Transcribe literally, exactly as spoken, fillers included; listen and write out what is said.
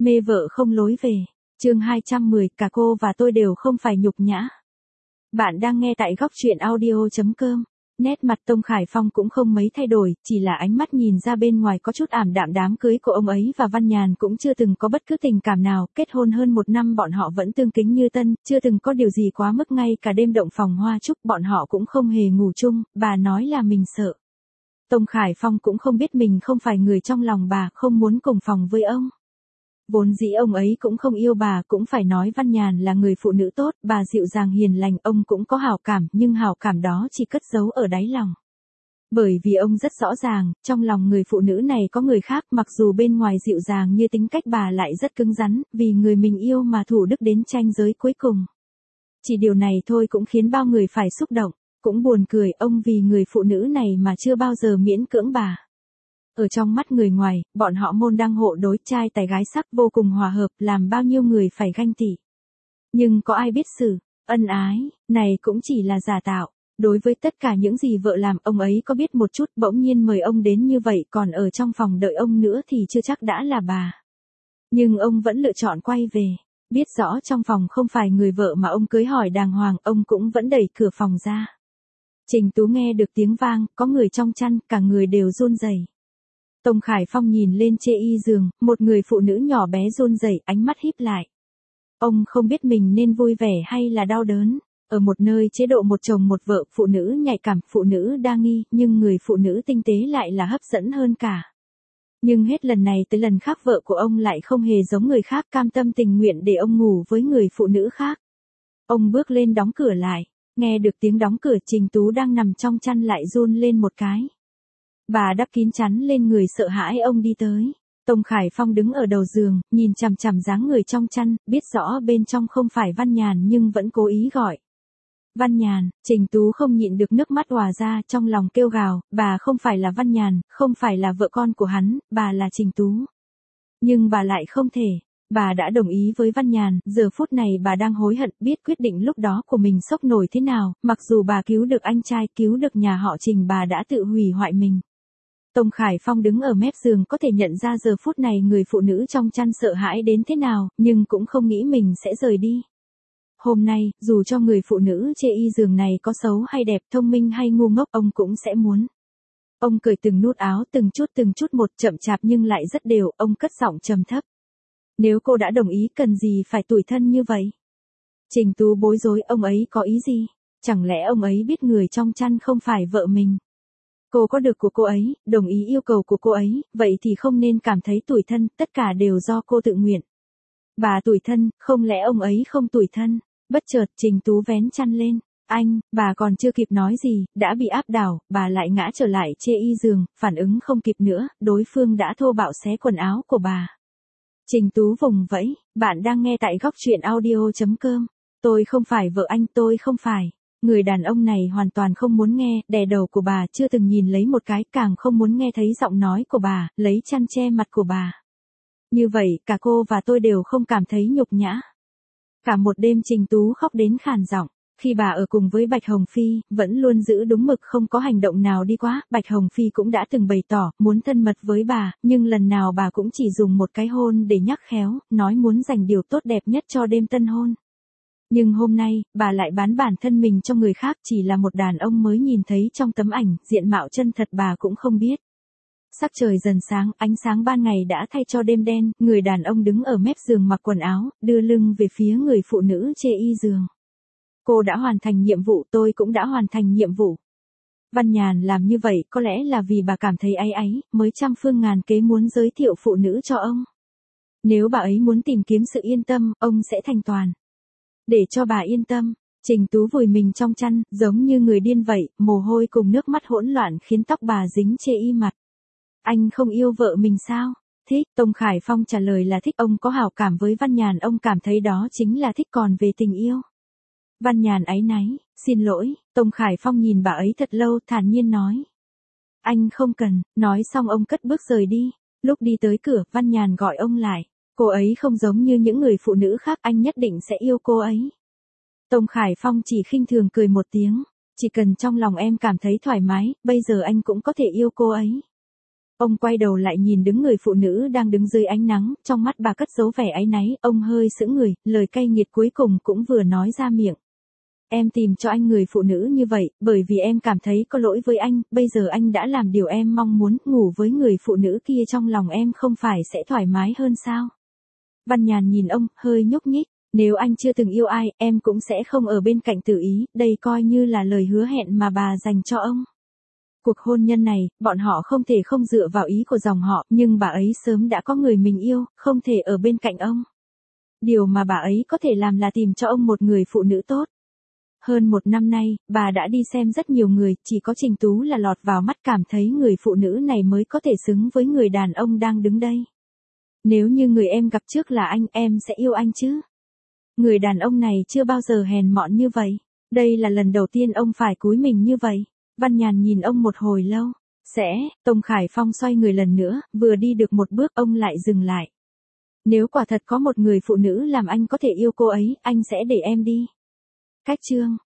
Mê vợ không lối về. Chương hai trăm mười, cả cô và tôi đều không phải nhục nhã. Bạn đang nghe tại góc truyện audio chấm com. Nét mặt Tông Khải Phong cũng không mấy thay đổi, chỉ là ánh mắt nhìn ra bên ngoài có chút ảm đạm. Đám cưới của ông ấy và Văn Nhàn cũng chưa từng có bất cứ tình cảm nào, kết hôn hơn một năm bọn họ vẫn tương kính như tân, chưa từng có điều gì quá mức, ngay cả đêm động phòng hoa chúc bọn họ cũng không hề ngủ chung, bà nói là mình sợ. Tông Khải Phong cũng không biết mình không phải người trong lòng bà, không muốn cùng phòng với ông. Vốn dĩ ông ấy cũng không yêu bà, cũng phải nói Văn Nhàn là người phụ nữ tốt, bà dịu dàng hiền lành, ông cũng có hảo cảm, nhưng hảo cảm đó chỉ cất giấu ở đáy lòng. Bởi vì ông rất rõ ràng, trong lòng người phụ nữ này có người khác, mặc dù bên ngoài dịu dàng như tính cách bà lại rất cứng rắn, vì người mình yêu mà thủ đức đến ranh giới cuối cùng. Chỉ điều này thôi cũng khiến bao người phải xúc động, cũng buồn cười, ông vì người phụ nữ này mà chưa bao giờ miễn cưỡng bà. Ở trong mắt người ngoài, bọn họ môn đăng hộ đối, trai tài gái sắc vô cùng hòa hợp, làm bao nhiêu người phải ganh tị. Nhưng có ai biết sự ân ái này cũng chỉ là giả tạo. Đối với tất cả những gì vợ làm, ông ấy có biết một chút, bỗng nhiên mời ông đến như vậy, còn ở trong phòng đợi ông nữa thì chưa chắc đã là bà. Nhưng ông vẫn lựa chọn quay về. Biết rõ trong phòng không phải người vợ mà ông cưới hỏi đàng hoàng, ông cũng vẫn đẩy cửa phòng ra. Trình Tú nghe được tiếng vang, có người trong chăn, cả người đều run rẩy. Tông Khải Phong nhìn lên chê y giường, một người phụ nữ nhỏ bé run rẩy, ánh mắt híp lại. Ông không biết mình nên vui vẻ hay là đau đớn. Ở một nơi chế độ một chồng một vợ, phụ nữ nhạy cảm, phụ nữ đa nghi, nhưng người phụ nữ tinh tế lại là hấp dẫn hơn cả. Nhưng hết lần này tới lần khác vợ của ông lại không hề giống người khác, cam tâm tình nguyện để ông ngủ với người phụ nữ khác. Ông bước lên đóng cửa lại, nghe được tiếng đóng cửa, Trình Tú đang nằm trong chăn lại run lên một cái. Bà đắp kín chắn lên người sợ hãi, ông đi tới. Tông Khải Phong đứng ở đầu giường, nhìn chằm chằm dáng người trong chăn, biết rõ bên trong không phải Văn Nhàn nhưng vẫn cố ý gọi. Văn Nhàn. Trình Tú không nhịn được nước mắt òa ra, trong lòng kêu gào, bà không phải là Văn Nhàn, không phải là vợ con của hắn, bà là Trình Tú. Nhưng bà lại không thể. Bà đã đồng ý với Văn Nhàn, giờ phút này bà đang hối hận, biết quyết định lúc đó của mình sốc nổi thế nào, mặc dù bà cứu được anh trai, cứu được nhà họ Trình, bà đã tự hủy hoại mình. Tông Khải Phong đứng ở mép giường, có thể nhận ra giờ phút này người phụ nữ trong chăn sợ hãi đến thế nào, nhưng cũng không nghĩ mình sẽ rời đi. Hôm nay, dù cho người phụ nữ chê y giường này có xấu hay đẹp, thông minh hay ngu ngốc, ông cũng sẽ muốn. Ông cởi từng nút áo, từng chút từng chút một, chậm chạp nhưng lại rất đều, ông cất giọng trầm thấp. Nếu cô đã đồng ý, cần gì phải tủi thân như vậy? Trình Tú bối rối, ông ấy có ý gì? Chẳng lẽ ông ấy biết người trong chăn không phải vợ mình? Cô có được của cô ấy, đồng ý yêu cầu của cô ấy, vậy thì không nên cảm thấy tủi thân, tất cả đều do cô tự nguyện. Bà tủi thân, không lẽ ông ấy không tủi thân? Bất chợt, Trình Tú vén chăn lên. Anh, bà còn chưa kịp nói gì, đã bị áp đảo, bà lại ngã trở lại chê y giường, phản ứng không kịp nữa, đối phương đã thô bạo xé quần áo của bà. Trình Tú vùng vẫy, bạn đang nghe tại góc truyện audio chấm com. Tôi không phải vợ anh, tôi không phải. Người đàn ông này hoàn toàn không muốn nghe, đè đầu của bà, chưa từng nhìn lấy một cái, càng không muốn nghe thấy giọng nói của bà, lấy chăn che mặt của bà. Như vậy, cả cô và tôi đều không cảm thấy nhục nhã. Cả một đêm Trình Tú khóc đến khàn giọng. Khi bà ở cùng với Bạch Hồng Phi, vẫn luôn giữ đúng mực, không có hành động nào đi quá, Bạch Hồng Phi cũng đã từng bày tỏ, muốn thân mật với bà, nhưng lần nào bà cũng chỉ dùng một cái hôn để nhắc khéo, nói muốn dành điều tốt đẹp nhất cho đêm tân hôn. Nhưng hôm nay, bà lại bán bản thân mình cho người khác, chỉ là một đàn ông mới nhìn thấy trong tấm ảnh, diện mạo chân thật bà cũng không biết. Sắc trời dần sáng, ánh sáng ban ngày đã thay cho đêm đen, người đàn ông đứng ở mép giường mặc quần áo, đưa lưng về phía người phụ nữ chê y giường. Cô đã hoàn thành nhiệm vụ, tôi cũng đã hoàn thành nhiệm vụ. Văn Nhàn làm như vậy có lẽ là vì bà cảm thấy áy áy, mới trăm phương ngàn kế muốn giới thiệu phụ nữ cho ông. Nếu bà ấy muốn tìm kiếm sự yên tâm, ông sẽ thành toàn. Để cho bà yên tâm, Trình Tú vùi mình trong chăn, giống như người điên vậy, mồ hôi cùng nước mắt hỗn loạn khiến tóc bà dính chê y mặt. Anh không yêu vợ mình sao? Thích. Tông Khải Phong trả lời là thích. Ông có hảo cảm với Văn Nhàn, ông cảm thấy đó chính là thích, còn về tình yêu. Văn Nhàn áy náy, xin lỗi. Tông Khải Phong nhìn bà ấy thật lâu, thản nhiên nói. Anh không cần. Nói xong ông cất bước rời đi. Lúc đi tới cửa, Văn Nhàn gọi ông lại. Cô ấy không giống như những người phụ nữ khác, anh nhất định sẽ yêu cô ấy. Tông Khải Phong chỉ khinh thường cười một tiếng. Chỉ cần trong lòng em cảm thấy thoải mái, bây giờ anh cũng có thể yêu cô ấy. Ông quay đầu lại nhìn đứng người phụ nữ đang đứng dưới ánh nắng, trong mắt bà cất giấu vẻ áy náy, ông hơi sững người, lời cay nghiệt cuối cùng cũng vừa nói ra miệng. Em tìm cho anh người phụ nữ như vậy, bởi vì em cảm thấy có lỗi với anh, bây giờ anh đã làm điều em mong muốn, ngủ với người phụ nữ kia trong lòng em không phải sẽ thoải mái hơn sao? Văn Nhàn nhìn ông, hơi nhúc nhích, nếu anh chưa từng yêu ai, em cũng sẽ không ở bên cạnh Tử Ý, đây coi như là lời hứa hẹn mà bà dành cho ông. Cuộc hôn nhân này, bọn họ không thể không dựa vào ý của dòng họ, nhưng bà ấy sớm đã có người mình yêu, không thể ở bên cạnh ông. Điều mà bà ấy có thể làm là tìm cho ông một người phụ nữ tốt. Hơn một năm nay, bà đã đi xem rất nhiều người, chỉ có Trình Tú là lọt vào mắt cảm thấy người phụ nữ này mới có thể xứng với người đàn ông đang đứng đây. Nếu như người em gặp trước là anh, em sẽ yêu anh chứ? Người đàn ông này chưa bao giờ hèn mọn như vậy. Đây là lần đầu tiên ông phải cúi mình như vậy. Văn Nhàn nhìn ông một hồi lâu. Sẽ, Tông Khải Phong xoay người lần nữa, vừa đi được một bước ông lại dừng lại. Nếu quả thật có một người phụ nữ làm anh có thể yêu cô ấy, anh sẽ để em đi. Cách chương